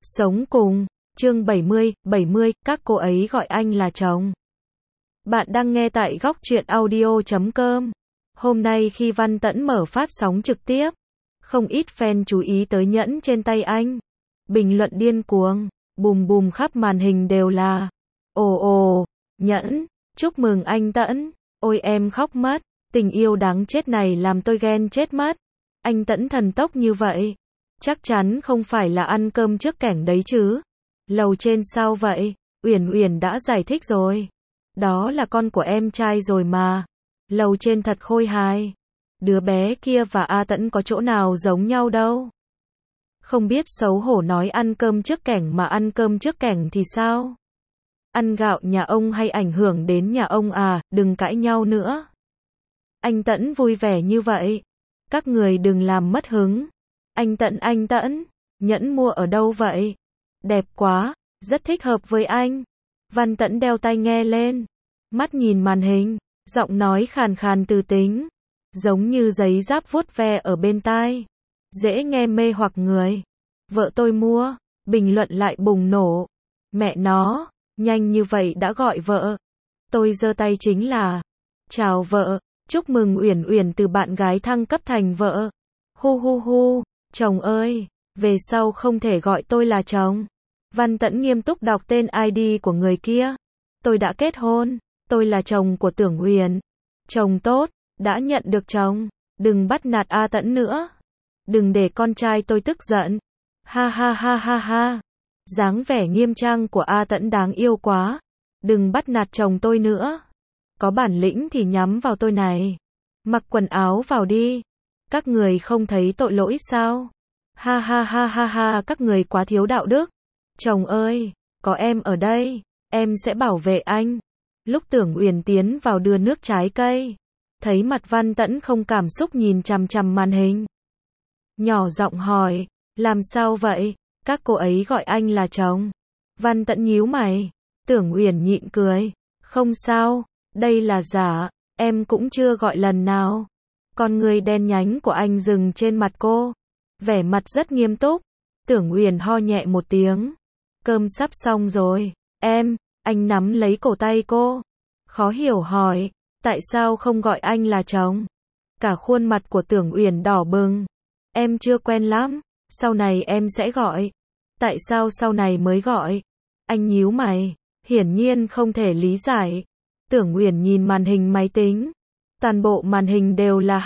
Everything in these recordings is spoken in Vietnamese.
Sống cùng, chương 70, các cô ấy gọi anh là chồng. Bạn đang nghe tại góc truyện audio.com. Hôm nay khi Văn Tẫn mở phát sóng trực tiếp, không ít fan chú ý tới nhẫn trên tay anh. Bình luận điên cuồng, bùm bùm khắp màn hình đều là ồ, nhẫn, chúc mừng anh Tẫn, ôi em khóc mất, tình yêu đáng chết này làm tôi ghen chết mất. Anh Tẫn thần tốc như vậy, chắc chắn không phải là ăn cơm trước kẻng đấy chứ. Lầu trên sao vậy? Uyển Uyển đã giải thích rồi. Đó là con của em trai rồi mà. Lầu trên thật khôi hài. Đứa bé kia và A Tẫn có chỗ nào giống nhau đâu. Không biết xấu hổ nói ăn cơm trước kẻng mà ăn cơm trước kẻng thì sao? Ăn gạo nhà ông hay ảnh hưởng đến nhà ông à, đừng cãi nhau nữa. Anh Tẫn vui vẻ như vậy. Các người đừng làm mất hứng. Anh Tẫn, nhẫn mua ở đâu vậy? Đẹp quá, rất thích hợp với anh. Văn Tẫn đeo tai nghe lên, mắt nhìn màn hình, giọng nói khàn khàn từ tính, giống như giấy giáp vuốt ve ở bên tai, dễ nghe mê hoặc người. Vợ tôi mua, bình luận lại bùng nổ. Mẹ nó, nhanh như vậy đã gọi vợ. Tôi giơ tay chính là, chào vợ, chúc mừng Uyển Uyển từ bạn gái thăng cấp thành vợ. Hu, chồng ơi, về sau không thể gọi tôi là chồng. Văn Tẫn nghiêm túc đọc tên ID của người kia. Tôi đã kết hôn, tôi là chồng của Tưởng Uyển. Chồng tốt, đã nhận được chồng, đừng bắt nạt A Tẫn nữa. Đừng để con trai tôi tức giận. Ha. Dáng vẻ nghiêm trang của A Tẫn đáng yêu quá. Đừng bắt nạt chồng tôi nữa. Có bản lĩnh thì nhắm vào tôi này. Mặc quần áo vào đi. Các người không thấy tội lỗi sao? Ha, các người quá thiếu đạo đức. Chồng ơi, có em ở đây, em sẽ bảo vệ anh. Lúc Tưởng Uyển tiến vào đưa nước trái cây, thấy mặt Văn Tẫn không cảm xúc nhìn chằm chằm màn hình. Nhỏ giọng hỏi, làm sao vậy? Các cô ấy gọi anh là chồng. Văn Tẫn nhíu mày. Tưởng Uyển nhịn cười. Không sao, đây là giả, em cũng chưa gọi lần nào. Con người đen nhánh của anh dừng trên mặt cô, vẻ mặt rất nghiêm túc. Tưởng Uyển ho nhẹ một tiếng. Cơm sắp xong rồi, anh nắm lấy cổ tay cô. Khó hiểu hỏi, tại sao không gọi anh là chồng? Cả khuôn mặt của Tưởng Uyển đỏ bừng. Em chưa quen lắm, sau này em sẽ gọi. Tại sao sau này mới gọi? Anh nhíu mày, hiển nhiên không thể lý giải. Tưởng Uyển nhìn màn hình máy tính. Toàn bộ màn hình đều là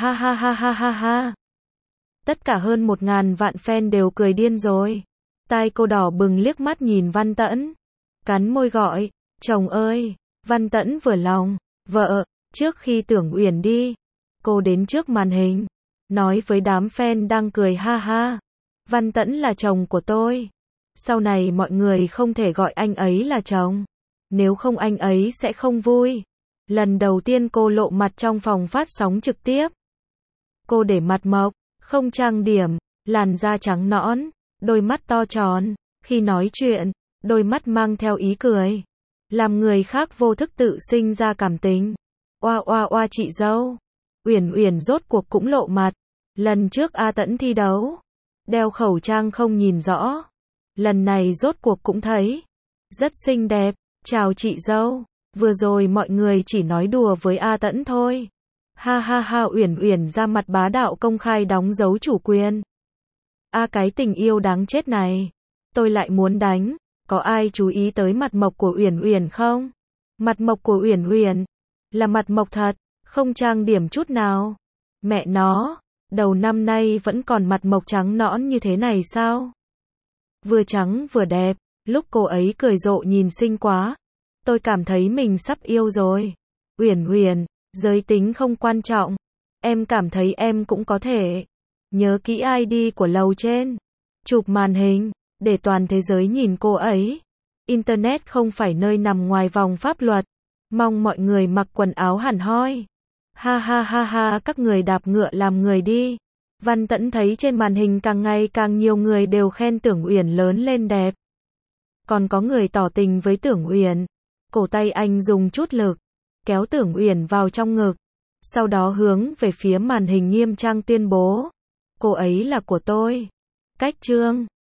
ha. Tất cả hơn 1.000 vạn fan đều cười điên rồi. Tai cô đỏ bừng liếc mắt nhìn Văn Tẫn. Cắn môi gọi, chồng ơi. Văn Tẫn vừa lòng, vợ, trước khi Tưởng Uyển đi, cô đến trước màn hình, nói với đám fan đang cười ha. Văn Tẫn là chồng của tôi. Sau này mọi người không thể gọi anh ấy là chồng. Nếu không anh ấy sẽ không vui. Lần đầu tiên cô lộ mặt trong phòng phát sóng trực tiếp. Cô để mặt mộc, không trang điểm, làn da trắng nõn, đôi mắt to tròn. Khi nói chuyện, đôi mắt mang theo ý cười, làm người khác vô thức tự sinh ra cảm tình. Oa chị dâu. Uyển Uyển rốt cuộc cũng lộ mặt. Lần trước A Tẫn thi đấu, đeo khẩu trang không nhìn rõ. Lần này rốt cuộc cũng thấy. Rất xinh đẹp. Chào chị dâu. Vừa rồi mọi người chỉ nói đùa với A Tẫn thôi. Ha, Uyển Uyển ra mặt bá đạo công khai đóng dấu chủ quyền. Cái tình yêu đáng chết này. Tôi lại muốn đánh. Có ai chú ý tới mặt mộc của Uyển Uyển không? Mặt mộc của Uyển Uyển là mặt mộc thật, không trang điểm chút nào. Mẹ nó, đầu năm nay vẫn còn mặt mộc trắng nõn như thế này sao? Vừa trắng vừa đẹp, lúc cô ấy cười rộ nhìn xinh quá. Tôi cảm thấy mình sắp yêu rồi. Uyển, giới tính không quan trọng. Em cảm thấy em cũng có thể. Nhớ kỹ ID của lầu trên. Chụp màn hình, để toàn thế giới nhìn cô ấy. Internet không phải nơi nằm ngoài vòng pháp luật. Mong mọi người mặc quần áo hẳn hoi. Ha, các người đạp ngựa làm người đi. Văn Tẫn thấy trên màn hình càng ngày càng nhiều người đều khen Tưởng Uyển lớn lên đẹp. Còn có người tỏ tình với Tưởng Uyển. Cổ tay anh dùng chút lực, kéo Tưởng Uyển vào trong ngực. Sau đó hướng về phía màn hình nghiêm trang tuyên bố. Cô ấy là của tôi. Cách chương